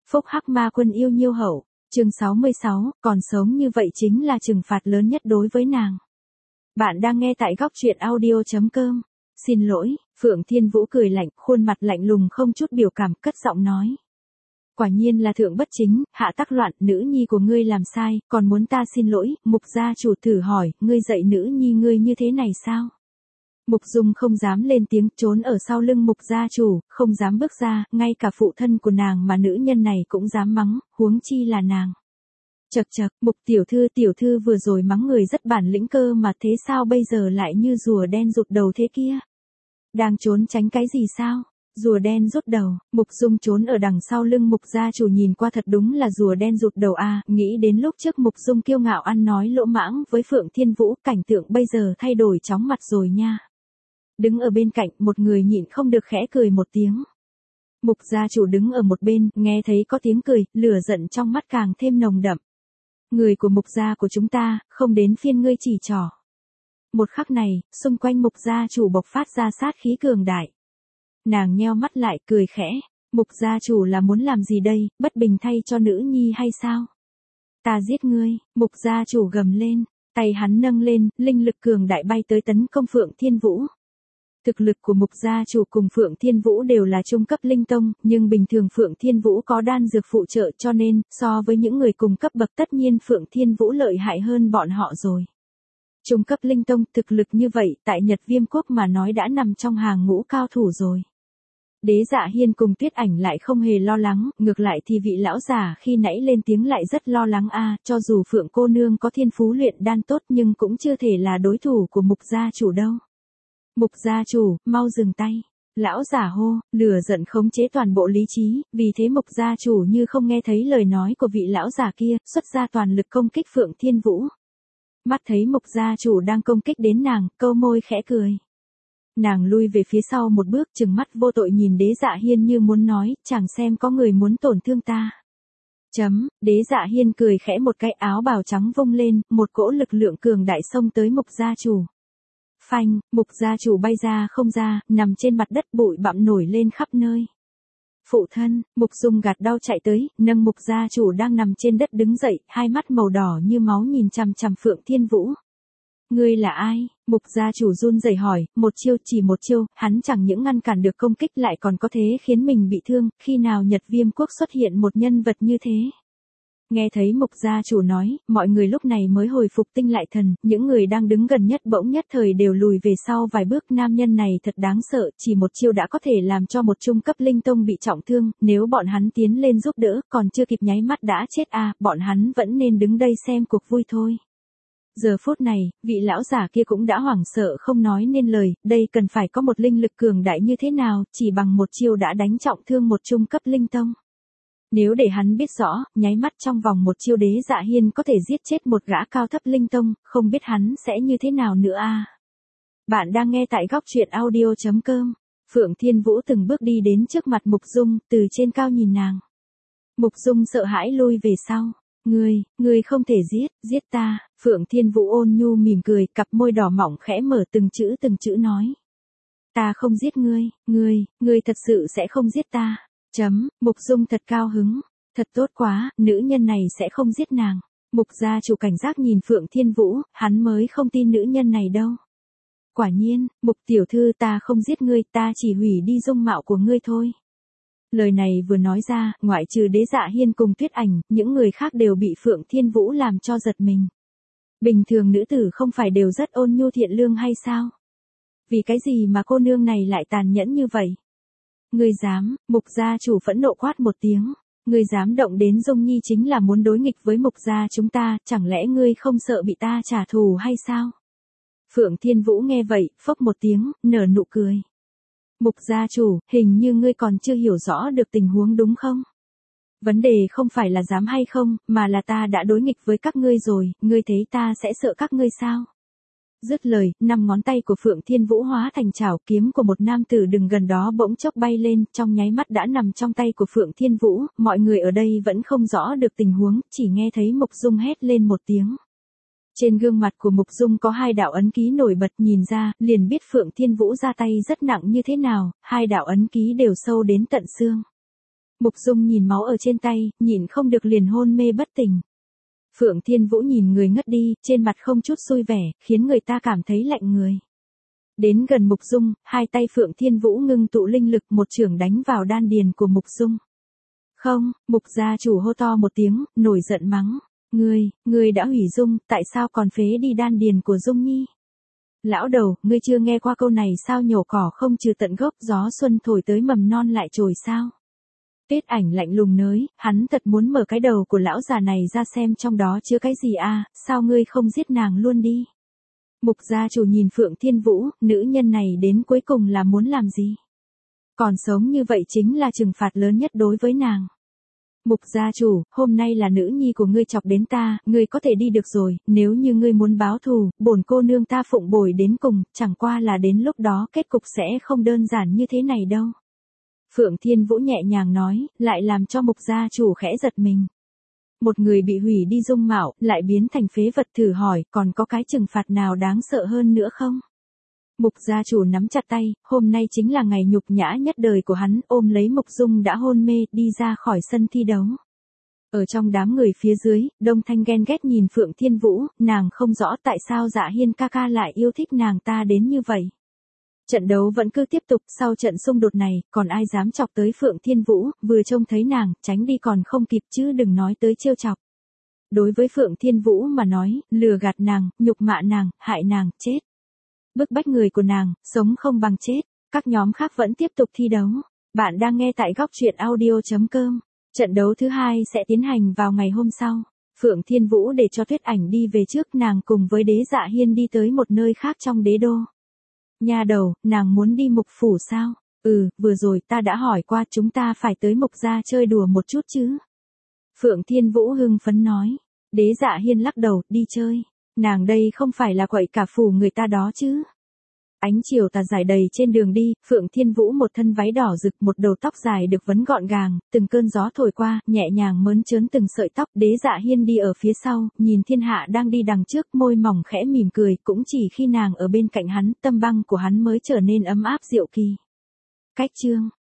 Phúc Hắc Ma Quân yêu nhiêu hậu, chương 66, còn sống như vậy chính là trừng phạt lớn nhất đối với nàng. Bạn đang nghe tại góc truyện audio.com. Xin lỗi, Phượng Thiên Vũ cười lạnh, khuôn mặt lạnh lùng không chút biểu cảm, cất giọng nói. Quả nhiên là thượng bất chính, hạ tắc loạn, nữ nhi của ngươi làm sai, còn muốn ta xin lỗi. Mục gia chủ thử hỏi, ngươi dạy nữ nhi ngươi như thế này sao? Mục Dung không dám lên tiếng, trốn ở sau lưng Mục gia chủ, không dám bước ra, ngay cả phụ thân của nàng mà nữ nhân này cũng dám mắng, huống chi là nàng. Chậc chậc, Mục tiểu thư vừa rồi mắng người rất bản lĩnh cơ mà, thế sao bây giờ lại như rùa đen rụt đầu thế kia? Đang trốn tránh cái gì sao? Rùa đen rút đầu. Mục Dung trốn ở đằng sau lưng Mục gia chủ nhìn qua thật đúng là rùa đen rụt đầu a. Nghĩ đến lúc trước Mục Dung kiêu ngạo ăn nói lỗ mãng với Phượng Thiên Vũ, cảnh tượng bây giờ thay đổi chóng mặt rồi nha. Đứng ở bên cạnh, một người nhịn không được khẽ cười một tiếng. Mục gia chủ đứng ở một bên, nghe thấy có tiếng cười, lửa giận trong mắt càng thêm nồng đậm. Người của Mục gia của chúng ta, không đến phiên ngươi chỉ trỏ. Một khắc này, xung quanh Mục gia chủ bộc phát ra sát khí cường đại. Nàng nheo mắt lại, cười khẽ. Mục gia chủ là muốn làm gì đây, bất bình thay cho nữ nhi hay sao? Ta giết ngươi. Mục gia chủ gầm lên, tay hắn nâng lên, linh lực cường đại bay tới tấn công Phượng Thiên Vũ. Thực lực của Mục gia chủ cùng Phượng Thiên Vũ đều là trung cấp linh tông, nhưng bình thường Phượng Thiên Vũ có đan dược phụ trợ, cho nên, so với những người cùng cấp bậc tất nhiên Phượng Thiên Vũ lợi hại hơn bọn họ rồi. Trung cấp linh tông, thực lực như vậy, tại Nhật Viêm Quốc mà nói đã nằm trong hàng ngũ cao thủ rồi. Đế Dạ Hiên cùng Tuyết Ảnh lại không hề lo lắng, ngược lại thì vị lão già khi nãy lên tiếng lại rất lo lắng a, cho dù Phượng cô nương có thiên phú luyện đan tốt nhưng cũng chưa thể là đối thủ của Mục gia chủ đâu. Mục gia chủ, mau dừng tay. Lão giả hô, lửa giận khống chế toàn bộ lý trí, vì thế Mục gia chủ như không nghe thấy lời nói của vị lão giả kia, xuất ra toàn lực công kích Phượng Thiên Vũ. Mắt thấy Mục gia chủ đang công kích đến nàng, câu môi khẽ cười. Nàng lui về phía sau một bước, trừng mắt vô tội nhìn Đế Dạ Hiên như muốn nói, chẳng xem có người muốn tổn thương ta. Đế Dạ Hiên cười khẽ một cái, áo bào trắng vung lên, một cỗ lực lượng cường đại xông tới Mục gia chủ. Phanh, Mục gia chủ bay ra không ra, nằm trên mặt đất, bụi bặm nổi lên khắp nơi. Phụ thân. Mục Dung gạt đau chạy tới, nâng Mục gia chủ đang nằm trên đất đứng dậy, hai mắt màu đỏ như máu nhìn chằm chằm Phượng Thiên Vũ. Ngươi là ai? Mục gia chủ run rẩy hỏi, một chiêu, chỉ một chiêu, hắn chẳng những ngăn cản được công kích lại còn có thế khiến mình bị thương, khi nào Nhật Viêm Quốc xuất hiện một nhân vật như thế? Nghe thấy Mục gia chủ nói, mọi người lúc này mới hồi phục tinh lại thần, những người đang đứng gần nhất bỗng nhất thời đều lùi về sau vài bước. Nam nhân này thật đáng sợ, chỉ một chiêu đã có thể làm cho một trung cấp linh tông bị trọng thương, nếu bọn hắn tiến lên giúp đỡ, còn chưa kịp nháy mắt đã chết a, bọn hắn vẫn nên đứng đây xem cuộc vui thôi. Giờ phút này, vị lão giả kia cũng đã hoảng sợ không nói nên lời, đây cần phải có một linh lực cường đại như thế nào, chỉ bằng một chiêu đã đánh trọng thương một trung cấp linh tông. Nếu để hắn biết rõ, nháy mắt trong vòng một chiêu Đế Dạ Hiên có thể giết chết một gã cao thấp linh tông, không biết hắn sẽ như thế nào nữa a. Bạn đang nghe tại góc truyện audio.com. Phượng Thiên Vũ từng bước đi đến trước mặt Mục Dung, từ trên cao nhìn nàng. Mục Dung sợ hãi lui về sau. Ngươi không thể giết ta. Phượng Thiên Vũ ôn nhu mỉm cười, cặp môi đỏ mỏng khẽ mở, từng chữ nói. Ta không giết ngươi thật sự sẽ không giết ta. Mục Dung thật cao hứng. Thật tốt quá, nữ nhân này sẽ không giết nàng. Mục gia chủ cảnh giác nhìn Phượng Thiên Vũ, hắn mới không tin nữ nhân này đâu. Quả nhiên, Mục tiểu thư, ta không giết ngươi, ta chỉ hủy đi dung mạo của ngươi thôi. Lời này vừa nói ra, ngoại trừ Đế Dạ Hiên cùng Tuyết Ảnh, những người khác đều bị Phượng Thiên Vũ làm cho giật mình. Bình thường nữ tử không phải đều rất ôn nhu thiện lương hay sao? Vì cái gì mà cô nương này lại tàn nhẫn như vậy? Ngươi dám? Mục gia chủ phẫn nộ quát một tiếng. Ngươi dám động đến Dung Nhi chính là muốn đối nghịch với Mục gia chúng ta, chẳng lẽ ngươi không sợ bị ta trả thù hay sao? Phượng Thiên Vũ nghe vậy, phốc một tiếng, nở nụ cười. Mục gia chủ, hình như ngươi còn chưa hiểu rõ được tình huống đúng không? Vấn đề không phải là dám hay không, mà là ta đã đối nghịch với các ngươi rồi, ngươi thấy ta sẽ sợ các ngươi sao? Dứt lời, 5 ngón tay của Phượng Thiên Vũ hóa thành chảo, kiếm của một nam tử đứng gần đó bỗng chốc bay lên, trong nháy mắt đã nằm trong tay của Phượng Thiên Vũ. Mọi người ở đây vẫn không rõ được tình huống, chỉ nghe thấy Mục Dung hét lên một tiếng. Trên gương mặt của Mục Dung có 2 đạo ấn ký nổi bật, nhìn ra, liền biết Phượng Thiên Vũ ra tay rất nặng như thế nào, 2 đạo ấn ký đều sâu đến tận xương. Mục Dung nhìn máu ở trên tay, nhịn không được liền hôn mê bất tỉnh. Phượng Thiên Vũ nhìn người ngất đi, trên mặt không chút vui vẻ, khiến người ta cảm thấy lạnh người. Đến gần Mục Dung, hai tay Phượng Thiên Vũ ngưng tụ linh lực, một chưởng đánh vào đan điền của Mục Dung. Không, Mục gia chủ hô to một tiếng, nổi giận mắng. Ngươi đã hủy Dung, tại sao còn phế đi đan điền của Dung Nhi? Lão đầu, ngươi chưa nghe qua câu này sao, nhổ cỏ không trừ tận gốc, gió xuân thổi tới mầm non lại trồi sao? Tuyết Ảnh lạnh lùng nới, hắn thật muốn mở cái đầu của lão già này ra xem trong đó chứa cái gì à, sao ngươi không giết nàng luôn đi? Mục gia chủ nhìn Phượng Thiên Vũ, nữ nhân này đến cuối cùng là muốn làm gì? Còn sống như vậy chính là trừng phạt lớn nhất đối với nàng. Mục gia chủ, hôm nay là nữ nhi của ngươi chọc đến ta, ngươi có thể đi được rồi, nếu như ngươi muốn báo thù, bổn cô nương ta phụng bồi đến cùng, chẳng qua là đến lúc đó kết cục sẽ không đơn giản như thế này đâu. Phượng Thiên Vũ nhẹ nhàng nói, lại làm cho mục gia chủ khẽ giật mình. Một người bị hủy đi dung mạo, lại biến thành phế vật, thử hỏi, còn có cái trừng phạt nào đáng sợ hơn nữa không? Mục gia chủ nắm chặt tay, hôm nay chính là ngày nhục nhã nhất đời của hắn, ôm lấy Mục Dung đã hôn mê, đi ra khỏi sân thi đấu. Ở trong đám người phía dưới, Đông Thanh ghen ghét nhìn Phượng Thiên Vũ, nàng không rõ tại sao Dạ Hiên ca ca lại yêu thích nàng ta đến như vậy. Trận đấu vẫn cứ tiếp tục, sau trận xung đột này, còn ai dám chọc tới Phượng Thiên Vũ, vừa trông thấy nàng, tránh đi còn không kịp chứ đừng nói tới trêu chọc. Đối với Phượng Thiên Vũ mà nói, lừa gạt nàng, nhục mạ nàng, hại nàng, chết. Bức bách người của nàng, sống không bằng chết. Các nhóm khác vẫn tiếp tục thi đấu. Bạn đang nghe tại góc truyện audio.com. Trận đấu thứ hai sẽ tiến hành vào ngày hôm sau. Phượng Thiên Vũ để cho Tuyết Ảnh đi về trước, nàng cùng với Đế Dạ Hiên đi tới một nơi khác trong đế đô. Nha đầu, nàng muốn đi Mục phủ sao? Vừa rồi ta đã hỏi qua, chúng ta phải tới Mục gia chơi đùa một chút chứ. Phượng Thiên Vũ hưng phấn nói. Đế Dạ Hiên lắc đầu, đi chơi. Nàng đây không phải là quậy cả phủ người ta đó chứ. Ánh chiều tà rải đầy trên đường đi, Phượng Thiên Vũ một thân váy đỏ rực, một đầu tóc dài được vấn gọn gàng, từng cơn gió thổi qua, nhẹ nhàng mơn trớn từng sợi tóc. Đế Dạ Hiên đi ở phía sau, nhìn thiên hạ đang đi đằng trước, môi mỏng khẽ mỉm cười, cũng chỉ khi nàng ở bên cạnh hắn, tâm băng của hắn mới trở nên ấm áp diệu kỳ. Cách chương